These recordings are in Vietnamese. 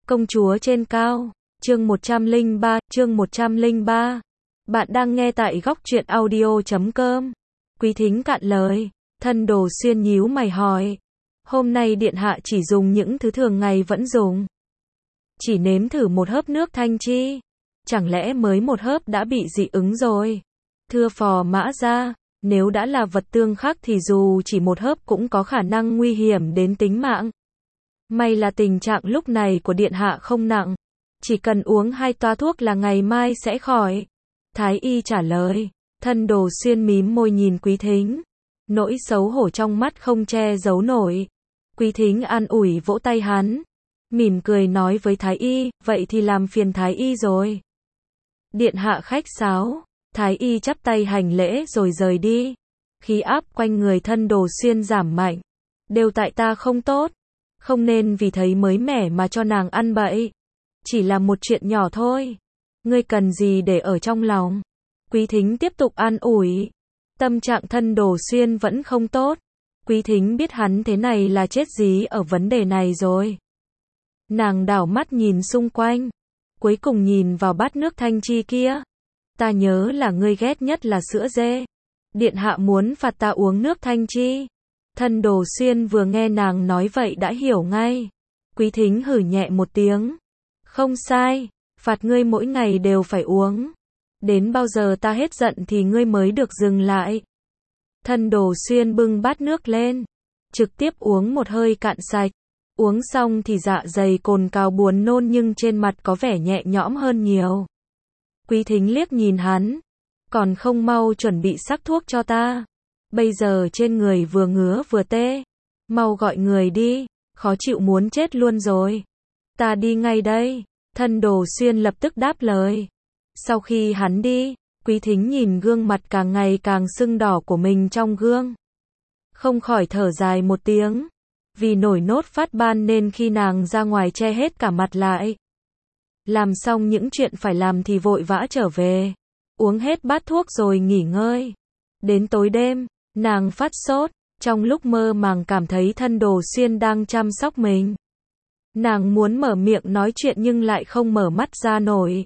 Công chúa trên cao, chương 103. Bạn đang nghe tại góc truyện audio.com. Quý thính cạn lời, Thân Đồ Xuyên nhíu mày hỏi. Hôm nay điện hạ chỉ dùng những thứ thường ngày vẫn dùng. Chỉ nếm thử một hớp nước thanh chi. Chẳng lẽ mới một hớp đã bị dị ứng rồi? Thưa phò mã gia, nếu đã là vật tương khắc thì dù chỉ một hớp cũng có khả năng nguy hiểm đến tính mạng. May là tình trạng lúc này của điện hạ không nặng. Chỉ cần uống 2 toa thuốc là ngày mai sẽ khỏi. Thái y trả lời. Thân Đồ Xuyên mím môi nhìn Quý Thính. Nỗi xấu hổ trong mắt không che giấu nổi. Quý Thính an ủi vỗ tay hắn. Mỉm cười nói với Thái y, vậy thì làm phiền Thái y rồi. Điện hạ khách sáo. Thái y chắp tay hành lễ rồi rời đi. Khí áp quanh người Thân Đồ Xuyên giảm mạnh. Đều tại ta không tốt. Không nên vì thấy mới mẻ mà cho nàng ăn bậy. Chỉ là một chuyện nhỏ thôi. Ngươi cần gì để ở trong lòng. Quý Thính tiếp tục an ủi. Tâm trạng Thân Đồ Xuyên vẫn không tốt. Quý Thính biết hắn thế này là chết dí ở vấn đề này rồi. Nàng đảo mắt nhìn xung quanh. Cuối cùng nhìn vào bát nước thanh chi kia. Ta nhớ là ngươi ghét nhất là sữa dê. Điện hạ muốn phạt ta uống nước thanh chi. Thân Đồ Xuyên vừa nghe nàng nói vậy đã hiểu ngay. Quý Thính hử nhẹ một tiếng. Không sai, phạt ngươi mỗi ngày đều phải uống. Đến bao giờ ta hết giận thì ngươi mới được dừng lại. Thân Đồ Xuyên bưng bát nước lên. Trực tiếp uống một hơi cạn sạch. Uống xong thì dạ dày cồn cào buồn nôn nhưng trên mặt có vẻ nhẹ nhõm hơn nhiều. Quý Thính liếc nhìn hắn. Còn không mau chuẩn bị sắc thuốc cho ta. Bây giờ trên người vừa ngứa vừa tê. Mau gọi người đi, khó chịu muốn chết luôn rồi. Ta đi ngay đây. Thân Đồ Xuyên lập tức đáp lời. Sau khi hắn đi, Quý Thính nhìn gương mặt càng ngày càng sưng đỏ của mình trong gương. Không khỏi thở dài một tiếng. Vì nổi nốt phát ban nên khi nàng ra ngoài che hết cả mặt lại. Làm xong những chuyện phải làm thì vội vã trở về. Uống hết bát thuốc rồi nghỉ ngơi. Đến tối đêm, nàng phát sốt. Trong lúc mơ màng cảm thấy Thân Đồ Xuyên đang chăm sóc mình. Nàng muốn mở miệng nói chuyện nhưng lại không mở mắt ra nổi.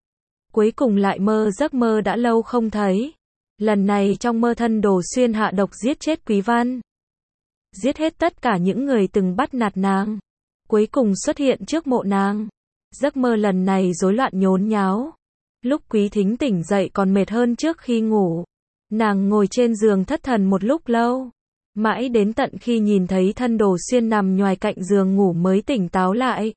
Cuối cùng lại mơ giấc mơ đã lâu không thấy. Lần này trong mơ Thân Đồ Xuyên hạ độc giết chết Quý Văn. Giết hết tất cả những người từng bắt nạt nàng. Cuối cùng xuất hiện trước mộ nàng. Giấc mơ lần này rối loạn nhốn nháo. Lúc Quý Thính tỉnh dậy còn mệt hơn trước khi ngủ. Nàng ngồi trên giường thất thần một lúc lâu. Mãi đến tận khi nhìn thấy Thân Đồ Xuyên nằm nhoài cạnh giường ngủ mới tỉnh táo lại.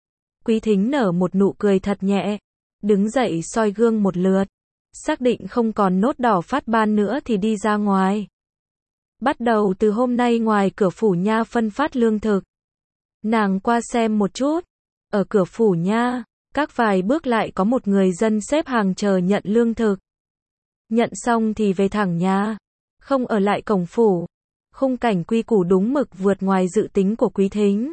Quý Thính nở một nụ cười thật nhẹ. Đứng dậy soi gương một lượt. Xác định không còn nốt đỏ phát ban nữa thì đi ra ngoài. Bắt đầu từ hôm nay ngoài cửa phủ nha phân phát lương thực. Nàng qua xem một chút. Ở cửa phủ nha, các vài bước lại có một người dân xếp hàng chờ nhận lương thực. Nhận xong thì về thẳng nhà. Không ở lại cổng phủ. Khung cảnh quy củ đúng mực vượt ngoài dự tính của Quý Thính.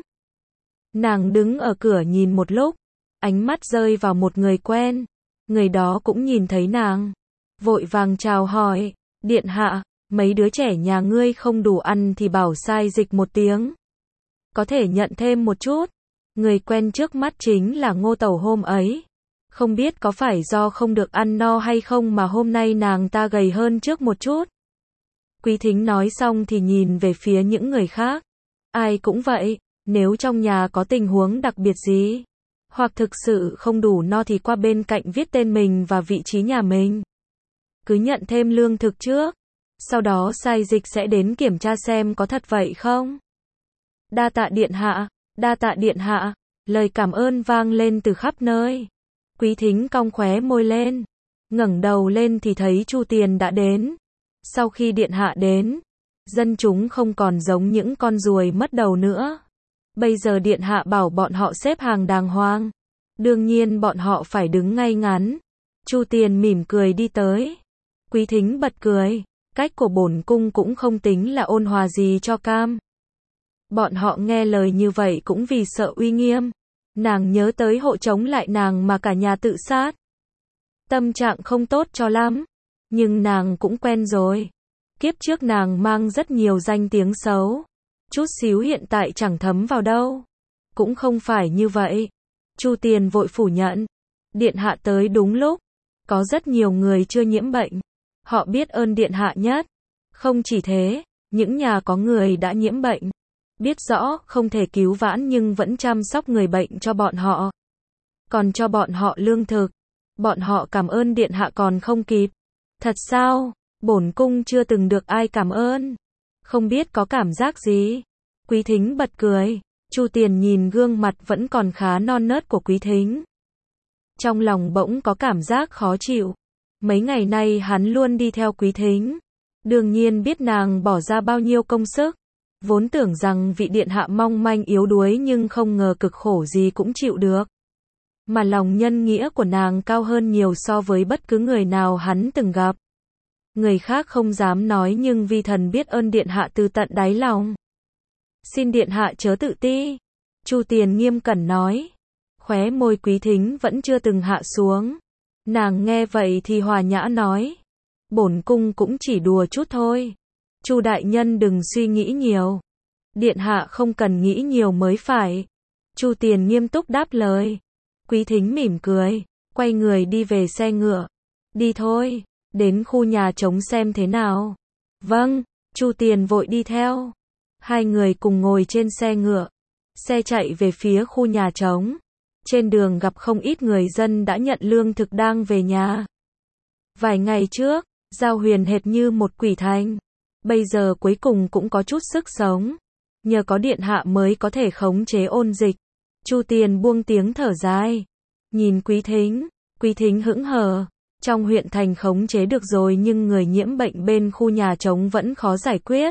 Nàng đứng ở cửa nhìn một lúc. Ánh mắt rơi vào một người quen. Người đó cũng nhìn thấy nàng. Vội vàng chào hỏi. Điện hạ, mấy đứa trẻ nhà ngươi không đủ ăn thì bảo sai dịch một tiếng. Có thể nhận thêm một chút. Người quen trước mắt chính là Ngô Tẩu hôm ấy. Không biết có phải do không được ăn no hay không mà hôm nay nàng ta gầy hơn trước một chút. Quý Thính nói xong thì nhìn về phía những người khác. Ai cũng vậy, nếu trong nhà có tình huống đặc biệt gì, hoặc thực sự không đủ no thì qua bên cạnh viết tên mình và vị trí nhà mình. Cứ nhận thêm lương thực trước. Sau đó sai dịch sẽ đến kiểm tra xem có thật vậy không. Đa tạ điện hạ, đa tạ điện hạ. Lời cảm ơn vang lên từ khắp nơi. Quý Thính cong khóe môi lên. Ngẩng đầu lên thì thấy Chu Tiền đã đến. Sau khi điện hạ đến, dân chúng không còn giống những con ruồi mất đầu nữa. Bây giờ điện hạ bảo bọn họ xếp hàng đàng hoàng. Đương nhiên bọn họ phải đứng ngay ngắn. Chu Tiền mỉm cười đi tới. Quý Thính bật cười. Cách của bổn cung cũng không tính là ôn hòa gì cho cam. Bọn họ nghe lời như vậy cũng vì sợ uy nghiêm. Nàng nhớ tới hộ chống lại nàng mà cả nhà tự sát. Tâm trạng không tốt cho lắm. Nhưng nàng cũng quen rồi. Kiếp trước nàng mang rất nhiều danh tiếng xấu. Chút xíu hiện tại chẳng thấm vào đâu. Cũng không phải như vậy. Chu Tiền vội phủ nhận. Điện hạ tới đúng lúc. Có rất nhiều người chưa nhiễm bệnh. Họ biết ơn điện hạ nhất. Không chỉ thế, những nhà có người đã nhiễm bệnh. Biết rõ không thể cứu vãn nhưng vẫn chăm sóc người bệnh cho bọn họ. Còn cho bọn họ lương thực. Bọn họ cảm ơn điện hạ còn không kịp. Thật sao? Bổn cung chưa từng được ai cảm ơn. Không biết có cảm giác gì? Quý Thính bật cười. Chu Tiền nhìn gương mặt vẫn còn khá non nớt của Quý Thính. Trong lòng bỗng có cảm giác khó chịu. Mấy ngày nay hắn luôn đi theo Quý Thính. Đương nhiên biết nàng bỏ ra bao nhiêu công sức. Vốn tưởng rằng vị điện hạ mong manh yếu đuối nhưng không ngờ cực khổ gì cũng chịu được. Mà lòng nhân nghĩa của nàng cao hơn nhiều so với bất cứ người nào hắn từng gặp. Người khác không dám nói nhưng vi thần biết ơn điện hạ từ tận đáy lòng. Xin điện hạ chớ tự ti. Chu Tiền nghiêm cẩn nói. Khóe môi Quý Thính vẫn chưa từng hạ xuống. Nàng nghe vậy thì hòa nhã nói. Bổn cung cũng chỉ đùa chút thôi. Chu đại nhân đừng suy nghĩ nhiều. Điện hạ không cần nghĩ nhiều mới phải. Chu Tiền nghiêm túc đáp lời. Quý Thính mỉm cười, quay người đi về xe ngựa. Đi thôi, đến khu nhà trống xem thế nào. Vâng, Chu Tiền vội đi theo. Hai người cùng ngồi trên xe ngựa. Xe chạy về phía khu nhà trống. Trên đường gặp không ít người dân đã nhận lương thực đang về nhà. Vài ngày trước, Giao Huyền hệt như một quỷ thành. Bây giờ cuối cùng cũng có chút sức sống. Nhờ có điện hạ mới có thể khống chế ôn dịch. Chu Tiền buông tiếng thở dài. Nhìn Quý Thính hững hờ. Trong huyện thành khống chế được rồi nhưng người nhiễm bệnh bên khu nhà trống vẫn khó giải quyết.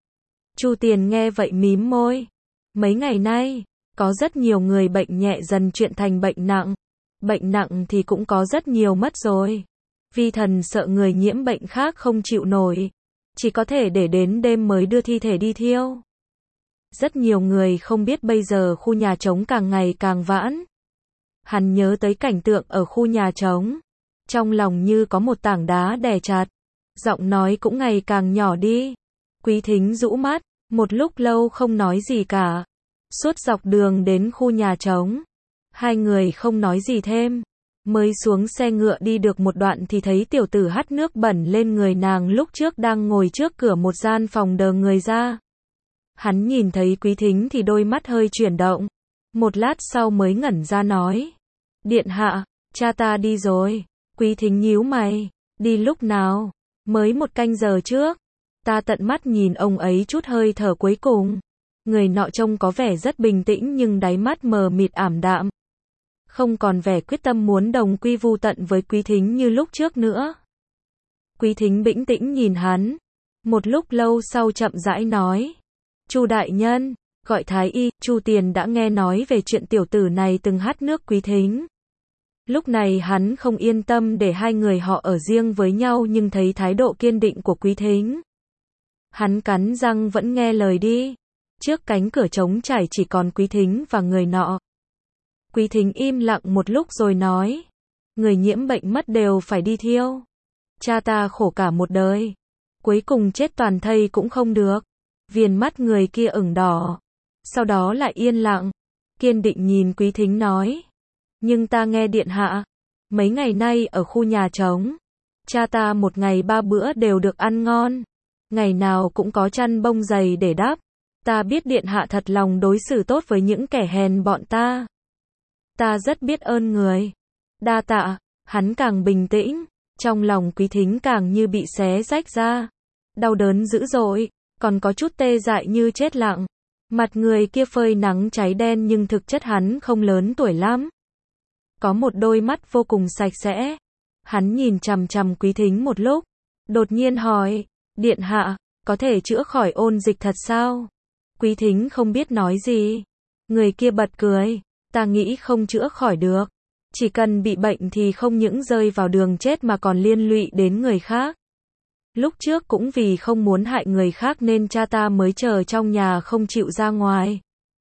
Chu Tiền nghe vậy mím môi. Mấy ngày nay, có rất nhiều người bệnh nhẹ dần chuyển thành bệnh nặng. Bệnh nặng thì cũng có rất nhiều mất rồi. Vi thần sợ người nhiễm bệnh khác không chịu nổi. Chỉ có thể để đến đêm mới đưa thi thể đi thiêu. Rất nhiều người không biết bây giờ khu nhà trống càng ngày càng vãn. Hắn nhớ tới cảnh tượng ở khu nhà trống. Trong lòng như có một tảng đá đè chặt. Giọng nói cũng ngày càng nhỏ đi. Quý Thính rũ mắt, một lúc lâu không nói gì cả. Suốt dọc đường đến khu nhà trống. Hai người không nói gì thêm. Mới xuống xe ngựa đi được một đoạn thì thấy tiểu tử hắt nước bẩn lên người nàng lúc trước đang ngồi trước cửa một gian phòng đờ người ra. Hắn nhìn thấy Quý Thính thì đôi mắt hơi chuyển động. Một lát sau mới ngẩn ra nói. Điện hạ, cha ta đi rồi. Quý Thính nhíu mày. Đi lúc nào? Mới một canh giờ trước. Ta tận mắt nhìn ông ấy chút hơi thở cuối cùng. Người nọ trông có vẻ rất bình tĩnh nhưng đáy mắt mờ mịt ảm đạm. Không còn vẻ quyết tâm muốn đồng quy vu tận với Quý Thính như lúc trước nữa. Quý Thính bình tĩnh nhìn hắn. Một lúc lâu sau chậm rãi nói. Chu đại nhân, gọi thái y. Chu Tiền đã nghe nói về chuyện tiểu tử này từng hắt nước Quý Thính. Lúc này hắn không yên tâm để hai người họ ở riêng với nhau nhưng thấy thái độ kiên định của Quý Thính. Hắn cắn răng vẫn nghe lời đi. Trước cánh cửa trống trải chỉ còn Quý Thính và người nọ. Quý Thính im lặng một lúc rồi nói. Người nhiễm bệnh mất đều phải đi thiêu. Cha ta khổ cả một đời. Cuối cùng chết toàn thây cũng không được. Viền mắt người kia ửng đỏ. Sau đó lại yên lặng. Kiên định nhìn Quý Thính nói. Nhưng ta nghe điện hạ. Mấy ngày nay ở khu nhà trống. Cha ta một ngày 3 bữa đều được ăn ngon. Ngày nào cũng có chăn bông dày để đắp. Ta biết điện hạ thật lòng đối xử tốt với những kẻ hèn bọn ta. Ta rất biết ơn người. Đa tạ. Hắn càng bình tĩnh. Trong lòng Quý Thính càng như bị xé rách ra. Đau đớn dữ dội. Còn có chút tê dại như chết lặng. Mặt người kia phơi nắng cháy đen nhưng thực chất hắn không lớn tuổi lắm. Có một đôi mắt vô cùng sạch sẽ. Hắn nhìn chằm chằm Quý Thính một lúc. Đột nhiên hỏi. Điện hạ, có thể chữa khỏi ôn dịch thật sao? Quý Thính không biết nói gì. Người kia bật cười. Ta nghĩ không chữa khỏi được. Chỉ cần bị bệnh thì không những rơi vào đường chết mà còn liên lụy đến người khác. Lúc trước cũng vì không muốn hại người khác nên cha ta mới chờ trong nhà không chịu ra ngoài.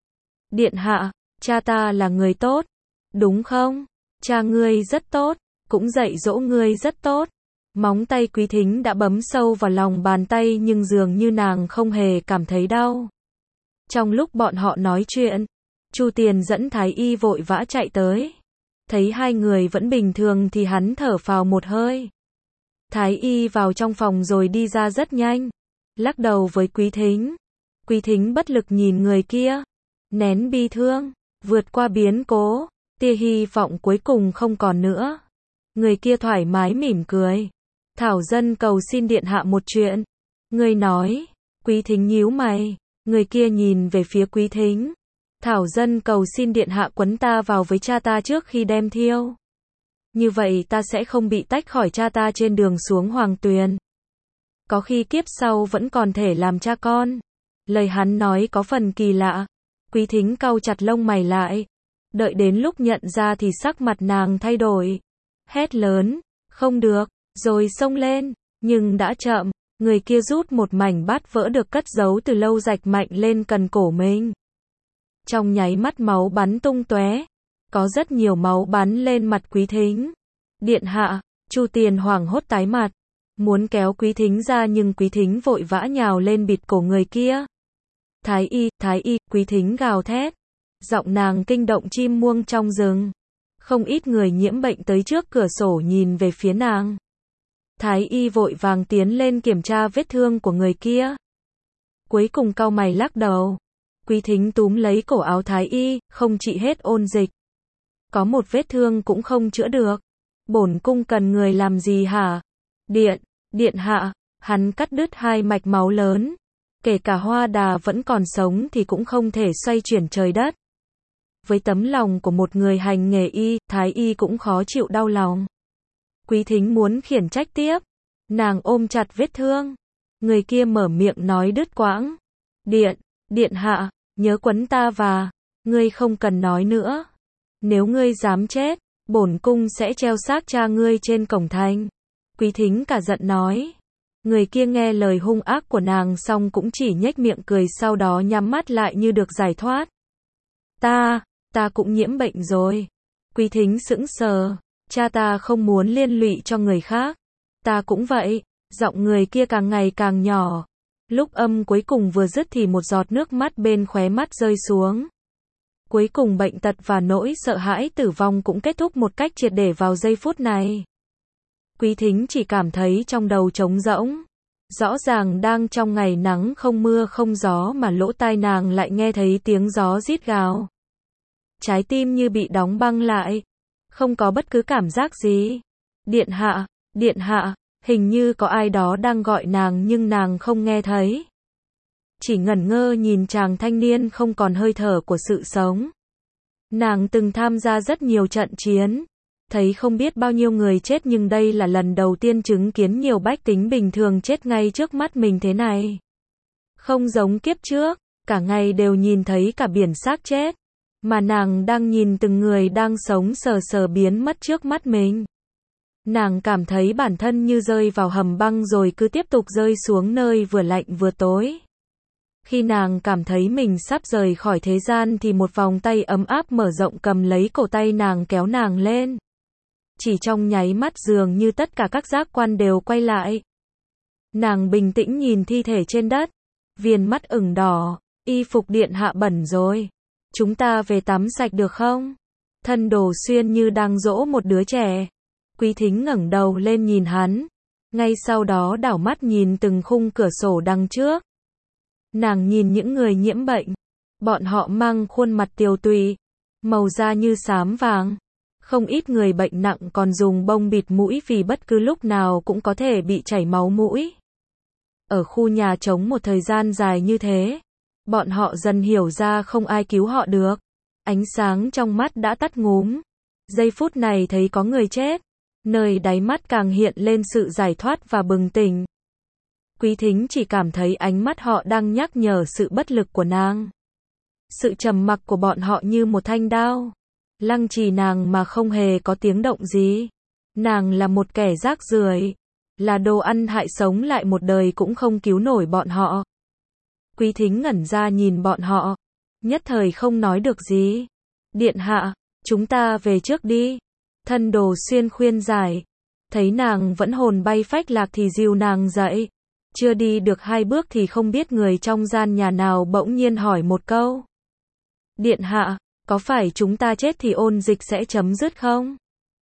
Điện hạ, cha ta là người tốt. Đúng không? Cha ngươi rất tốt. Cũng dạy dỗ ngươi rất tốt. Móng tay Quý Thính đã bấm sâu vào lòng bàn tay nhưng dường như nàng không hề cảm thấy đau. Trong lúc bọn họ nói chuyện, Chu Tiền dẫn Thái Y vội vã chạy tới. Thấy hai người vẫn bình thường thì hắn thở phào một hơi. Thái Y vào trong phòng rồi đi ra rất nhanh. Lắc đầu với Quý Thính. Quý Thính bất lực nhìn người kia. Nén bi thương. Vượt qua biến cố. Tia hy vọng cuối cùng không còn nữa. Người kia thoải mái mỉm cười. Thảo dân cầu xin điện hạ một chuyện. Người nói. Quý Thính nhíu mày. Người kia nhìn về phía Quý Thính. Thảo dân cầu xin điện hạ quấn ta vào với cha ta trước khi đem thiêu. Như vậy ta sẽ không bị tách khỏi cha ta trên đường xuống Hoàng Tuyền. Có khi kiếp sau vẫn còn thể làm cha con. Lời hắn nói có phần kỳ lạ. Quý Thính cau chặt lông mày lại. Đợi đến lúc nhận ra thì sắc mặt nàng thay đổi. Hét lớn, không được, rồi xông lên. Nhưng đã chậm, người kia rút một mảnh bát vỡ được cất giấu từ lâu rạch mạnh lên cần cổ mình. Trong nháy mắt máu bắn tung tóe. Có rất nhiều máu bắn lên mặt Quý Thính. Điện hạ, Chu Tiền hoảng hốt tái mặt. Muốn kéo Quý Thính ra nhưng Quý Thính vội vã nhào lên bịt cổ người kia. Thái y, Quý Thính gào thét. Giọng nàng kinh động chim muông trong rừng. Không ít người nhiễm bệnh tới trước cửa sổ nhìn về phía nàng. Thái y vội vàng tiến lên kiểm tra vết thương của người kia. Cuối cùng cau mày lắc đầu. Quý Thính túm lấy cổ áo Thái y, không trị hết ôn dịch. Có một vết thương cũng không chữa được. Bổn cung cần người làm gì hả? Điện hạ, hắn cắt đứt hai mạch máu lớn. Kể cả Hoa Đà vẫn còn sống thì cũng không thể xoay chuyển trời đất. Với tấm lòng của một người hành nghề y, Thái y cũng khó chịu đau lòng. Quý Thính muốn khiển trách tiếp. Nàng ôm chặt vết thương. Người kia mở miệng nói đứt quãng. Điện hạ, nhớ quấn ta và. Ngươi không cần nói nữa. Nếu ngươi dám chết, bổn cung sẽ treo xác cha ngươi trên cổng thành. Quý Thính cả giận nói. Người kia nghe lời hung ác của nàng xong cũng chỉ nhếch miệng cười, sau đó nhắm mắt lại như được giải thoát. Ta cũng nhiễm bệnh rồi. Quý Thính sững sờ. Cha ta không muốn liên lụy cho người khác. Ta cũng vậy. Giọng người kia càng ngày càng nhỏ. Lúc âm cuối cùng vừa dứt thì một giọt nước mắt bên khóe mắt rơi xuống. Cuối cùng bệnh tật và nỗi sợ hãi tử vong cũng kết thúc một cách triệt để vào giây phút này. Quý Thính chỉ cảm thấy trong đầu trống rỗng. Rõ ràng đang trong ngày nắng không mưa không gió mà lỗ tai nàng lại nghe thấy tiếng gió rít gào. Trái tim như bị đóng băng lại. Không có bất cứ cảm giác gì. Điện hạ, hình như có ai đó đang gọi nàng nhưng nàng không nghe thấy. Chỉ ngẩn ngơ nhìn chàng thanh niên không còn hơi thở của sự sống. Nàng từng tham gia rất nhiều trận chiến. Thấy không biết bao nhiêu người chết nhưng đây là lần đầu tiên chứng kiến nhiều bách tính bình thường chết ngay trước mắt mình thế này. Không giống kiếp trước, cả ngày đều nhìn thấy cả biển xác chết. Mà nàng đang nhìn từng người đang sống sờ sờ biến mất trước mắt mình. Nàng cảm thấy bản thân như rơi vào hầm băng rồi cứ tiếp tục rơi xuống nơi vừa lạnh vừa tối. Khi nàng cảm thấy mình sắp rời khỏi thế gian thì một vòng tay ấm áp mở rộng cầm lấy cổ tay nàng kéo nàng lên. Chỉ trong nháy mắt dường như tất cả các giác quan đều quay lại. Nàng bình tĩnh nhìn thi thể trên đất. Viền mắt ửng đỏ. Y phục điện hạ bẩn rồi. Chúng ta về tắm sạch được không? Thân Đồ Xuyên như đang dỗ một đứa trẻ. Quý Thính ngẩng đầu lên nhìn hắn. Ngay sau đó đảo mắt nhìn từng khung cửa sổ đằng trước. Nàng nhìn những người nhiễm bệnh. Bọn họ mang khuôn mặt tiều tụy. Màu da như xám vàng. Không ít người bệnh nặng còn dùng bông bịt mũi vì bất cứ lúc nào cũng có thể bị chảy máu mũi. Ở khu nhà trống một thời gian dài như thế. Bọn họ dần hiểu ra không ai cứu họ được. Ánh sáng trong mắt đã tắt ngúm. Giây phút này thấy có người chết. Nơi đáy mắt càng hiện lên sự giải thoát và bừng tỉnh. Quý Thính chỉ cảm thấy ánh mắt họ đang nhắc nhở sự bất lực của nàng. Sự trầm mặc của bọn họ như một thanh đao. Lăng trì nàng mà không hề có tiếng động gì. Nàng là một kẻ rác rưởi. Là đồ ăn hại sống lại một đời cũng không cứu nổi bọn họ. Quý Thính ngẩn ra nhìn bọn họ. Nhất thời không nói được gì. Điện hạ, chúng ta về trước đi. Thân Đồ Xuyên khuyên giải. Thấy nàng vẫn hồn bay phách lạc thì dìu nàng dậy. Chưa đi được 2 bước thì không biết người trong gian nhà nào bỗng nhiên hỏi một câu. Điện hạ, Có phải chúng ta chết thì ôn dịch sẽ chấm dứt không?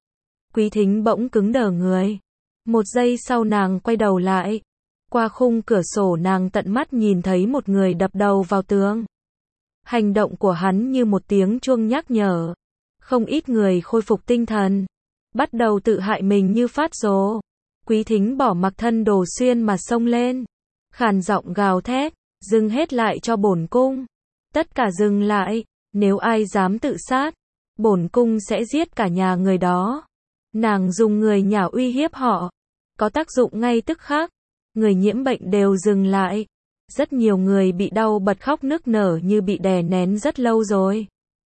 Quý Thính bỗng cứng đờ người. Một giây sau nàng quay đầu lại. Qua khung cửa sổ nàng tận mắt nhìn thấy một người đập đầu vào tường. Hành động của hắn như một tiếng chuông nhắc nhở. Không ít người khôi phục tinh thần. Bắt đầu tự hại mình như phát rồ. Quý Thính bỏ mặc Thân Đồ Xuyên mà xông lên. Khàn giọng gào thét, dừng hết lại cho bổn cung. Tất cả dừng lại, nếu ai dám tự sát, bổn cung sẽ giết cả nhà người đó. Nàng dùng người nhà uy hiếp họ. Có tác dụng ngay tức khắc. Người nhiễm bệnh đều dừng lại. Rất nhiều người bị đau bật khóc nức nở như bị đè nén rất lâu rồi.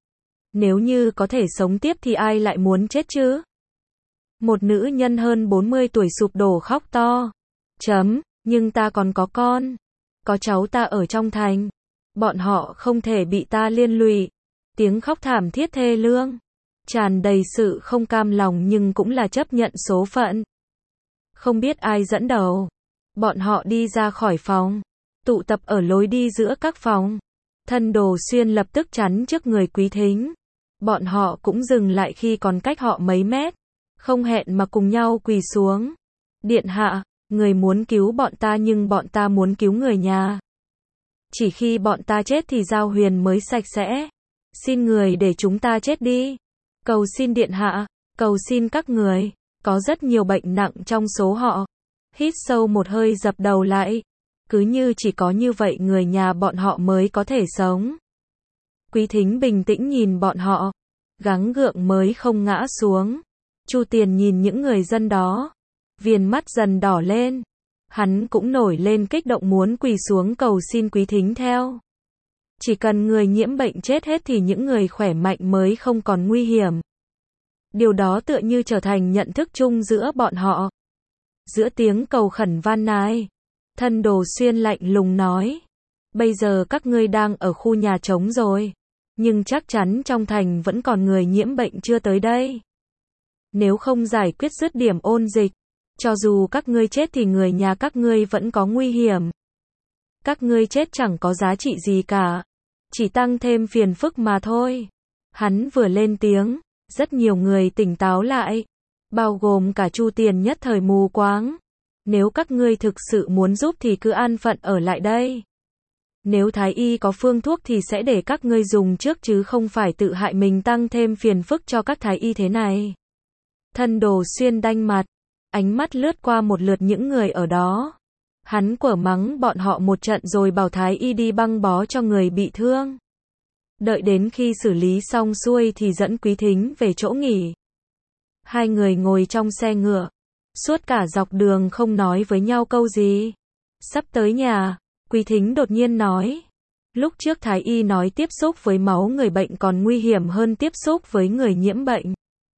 Nếu như có thể sống tiếp thì ai lại muốn chết chứ? Một nữ nhân hơn 40 tuổi sụp đổ khóc to. Nhưng ta còn có con. Có cháu ta ở trong thành. Bọn họ không thể bị ta liên lụy. Tiếng khóc thảm thiết thê lương. Tràn đầy sự không cam lòng nhưng cũng là chấp nhận số phận. Không biết ai dẫn đầu. Bọn họ đi ra khỏi phòng. Tụ tập ở lối đi giữa các phòng. Thân Đồ Xuyên lập tức chắn trước người Quý Thính. Bọn họ cũng dừng lại khi còn cách họ mấy mét. Không hẹn mà cùng nhau quỳ xuống. Điện hạ, người muốn cứu bọn ta nhưng bọn ta muốn cứu người nhà. Chỉ khi bọn ta chết thì Giao Huyền mới sạch sẽ. Xin người để chúng ta chết đi. Cầu xin điện hạ, cầu xin các người. Có rất nhiều bệnh nặng trong số họ. Hít sâu một hơi dập đầu lại. Cứ như chỉ có như vậy người nhà bọn họ mới có thể sống. Quý Thính bình tĩnh nhìn bọn họ. Gắng gượng mới không ngã xuống. Chu Tiền nhìn những người dân đó. Viền mắt dần đỏ lên. Hắn cũng nổi lên kích động muốn quỳ xuống cầu xin Quý Thính theo. Chỉ cần người nhiễm bệnh chết hết thì những người khỏe mạnh mới không còn nguy hiểm. Điều đó tựa như trở thành nhận thức chung giữa bọn họ. Giữa tiếng cầu khẩn van nài, Thân Đồ Xuyên lạnh lùng nói. Bây giờ các ngươi đang ở khu nhà trống rồi. Nhưng chắc chắn trong thành vẫn còn người nhiễm bệnh chưa tới đây. Nếu không giải quyết dứt điểm ôn dịch, cho dù các ngươi chết thì người nhà các ngươi vẫn có nguy hiểm. Các ngươi chết chẳng có giá trị gì cả. Chỉ tăng thêm phiền phức mà thôi. Hắn vừa lên tiếng, rất nhiều người tỉnh táo lại. Bao gồm cả Chu Tiền nhất thời mù quáng. Nếu các ngươi thực sự muốn giúp thì cứ an phận ở lại đây. Nếu Thái Y có phương thuốc thì sẽ để các ngươi dùng trước chứ không phải tự hại mình tăng thêm phiền phức cho các Thái Y thế này. Thân Đồ Xuyên đanh mặt. Ánh mắt lướt qua một lượt những người ở đó. Hắn quở mắng bọn họ một trận rồi bảo Thái Y đi băng bó cho người bị thương. Đợi đến khi xử lý xong xuôi thì dẫn Quý Thính về chỗ nghỉ. Hai người ngồi trong xe ngựa. Suốt cả dọc đường không nói với nhau câu gì. Sắp tới nhà, Quý Thính đột nhiên nói. Lúc trước Thái Y nói tiếp xúc với máu người bệnh còn nguy hiểm hơn tiếp xúc với người nhiễm bệnh.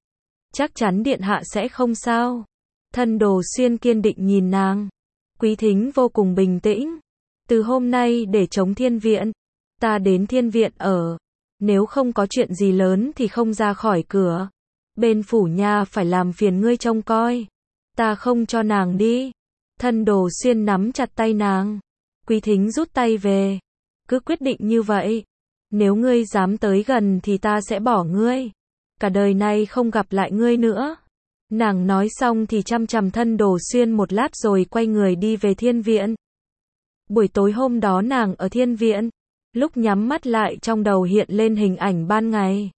Chắc chắn điện hạ sẽ không sao. Thân Đồ Xuyên kiên định nhìn nàng. Quý Thính vô cùng bình tĩnh. Từ hôm nay để chống thiên viện, ta đến thiên viện ở. Nếu không có chuyện gì lớn thì không ra khỏi cửa. Bên phủ nha phải làm phiền ngươi trông coi. Ta không cho nàng đi. Thân Đồ Xuyên nắm chặt tay nàng. Quý Thính rút tay về. Cứ quyết định như vậy. Nếu ngươi dám tới gần thì ta sẽ bỏ ngươi. Cả đời này không gặp lại ngươi nữa. Nàng nói xong thì chăm chằm Thân Đồ Xuyên một lát rồi quay người đi về thiên viện. Buổi tối hôm đó nàng ở thiên viện. Lúc nhắm mắt lại trong đầu hiện lên hình ảnh ban ngày.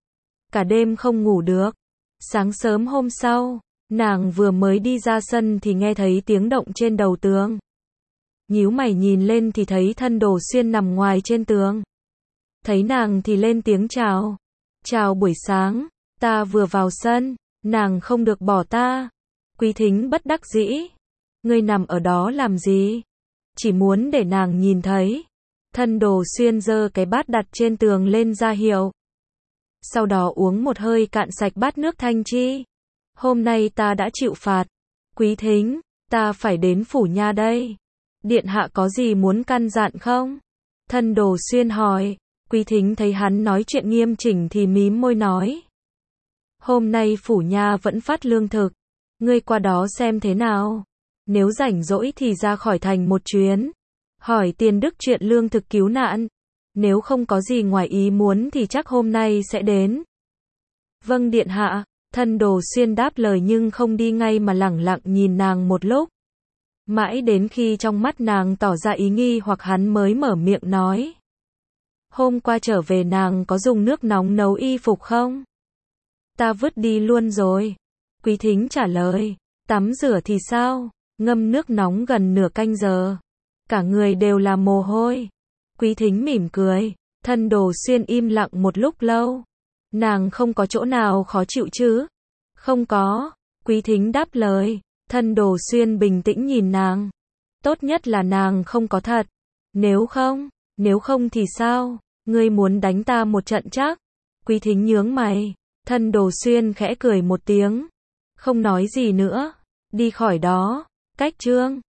Cả đêm không ngủ được. Sáng sớm hôm sau, nàng vừa mới đi ra sân thì nghe thấy tiếng động trên đầu tường. Nhíu mày nhìn lên thì thấy Thân Đồ Xuyên nằm ngoài trên tường. Thấy nàng thì lên tiếng chào. Chào buổi sáng, ta vừa vào sân, nàng không được bỏ ta. Quý Thính bất đắc dĩ. Ngươi nằm ở đó làm gì? Chỉ muốn để nàng nhìn thấy. Thân Đồ Xuyên giơ cái bát đặt trên tường lên ra hiệu. Sau đó uống một hơi cạn sạch bát nước thanh chi. Hôm nay ta đã chịu phạt. Quý Thính, ta phải đến phủ nha đây. Điện hạ có gì muốn căn dặn không? Thân Đồ Xuyên hỏi. Quý Thính thấy hắn nói chuyện nghiêm chỉnh thì mím môi nói. Hôm nay phủ nha vẫn phát lương thực. Ngươi qua đó xem thế nào. Nếu rảnh rỗi thì ra khỏi thành một chuyến. Hỏi tiền đức chuyện lương thực cứu nạn. nếu không có gì ngoài ý muốn thì chắc hôm nay sẽ đến. Vâng điện hạ, Thân Đồ Xuyên đáp lời nhưng không đi ngay mà lẳng lặng nhìn nàng một lúc. Mãi đến khi trong mắt nàng tỏ ra ý nghi hoặc hắn mới mở miệng nói. Hôm qua trở về nàng có dùng nước nóng nấu y phục không? Ta vứt đi luôn rồi. Quý Thính trả lời. Tắm rửa thì sao? Ngâm nước nóng gần nửa canh giờ. Cả người đều là mồ hôi. Quý Thính mỉm cười. Thân Đồ Xuyên im lặng một lúc lâu. Nàng không có chỗ nào khó chịu chứ? Không có. Quý Thính đáp lời. Thân Đồ Xuyên bình tĩnh nhìn nàng. Tốt nhất là nàng không có thật. Nếu không thì sao? Ngươi muốn đánh ta một trận chắc? Quý Thính nhướng mày. Thân Đồ Xuyên khẽ cười một tiếng. Không nói gì nữa. Đi khỏi đó. Cách chương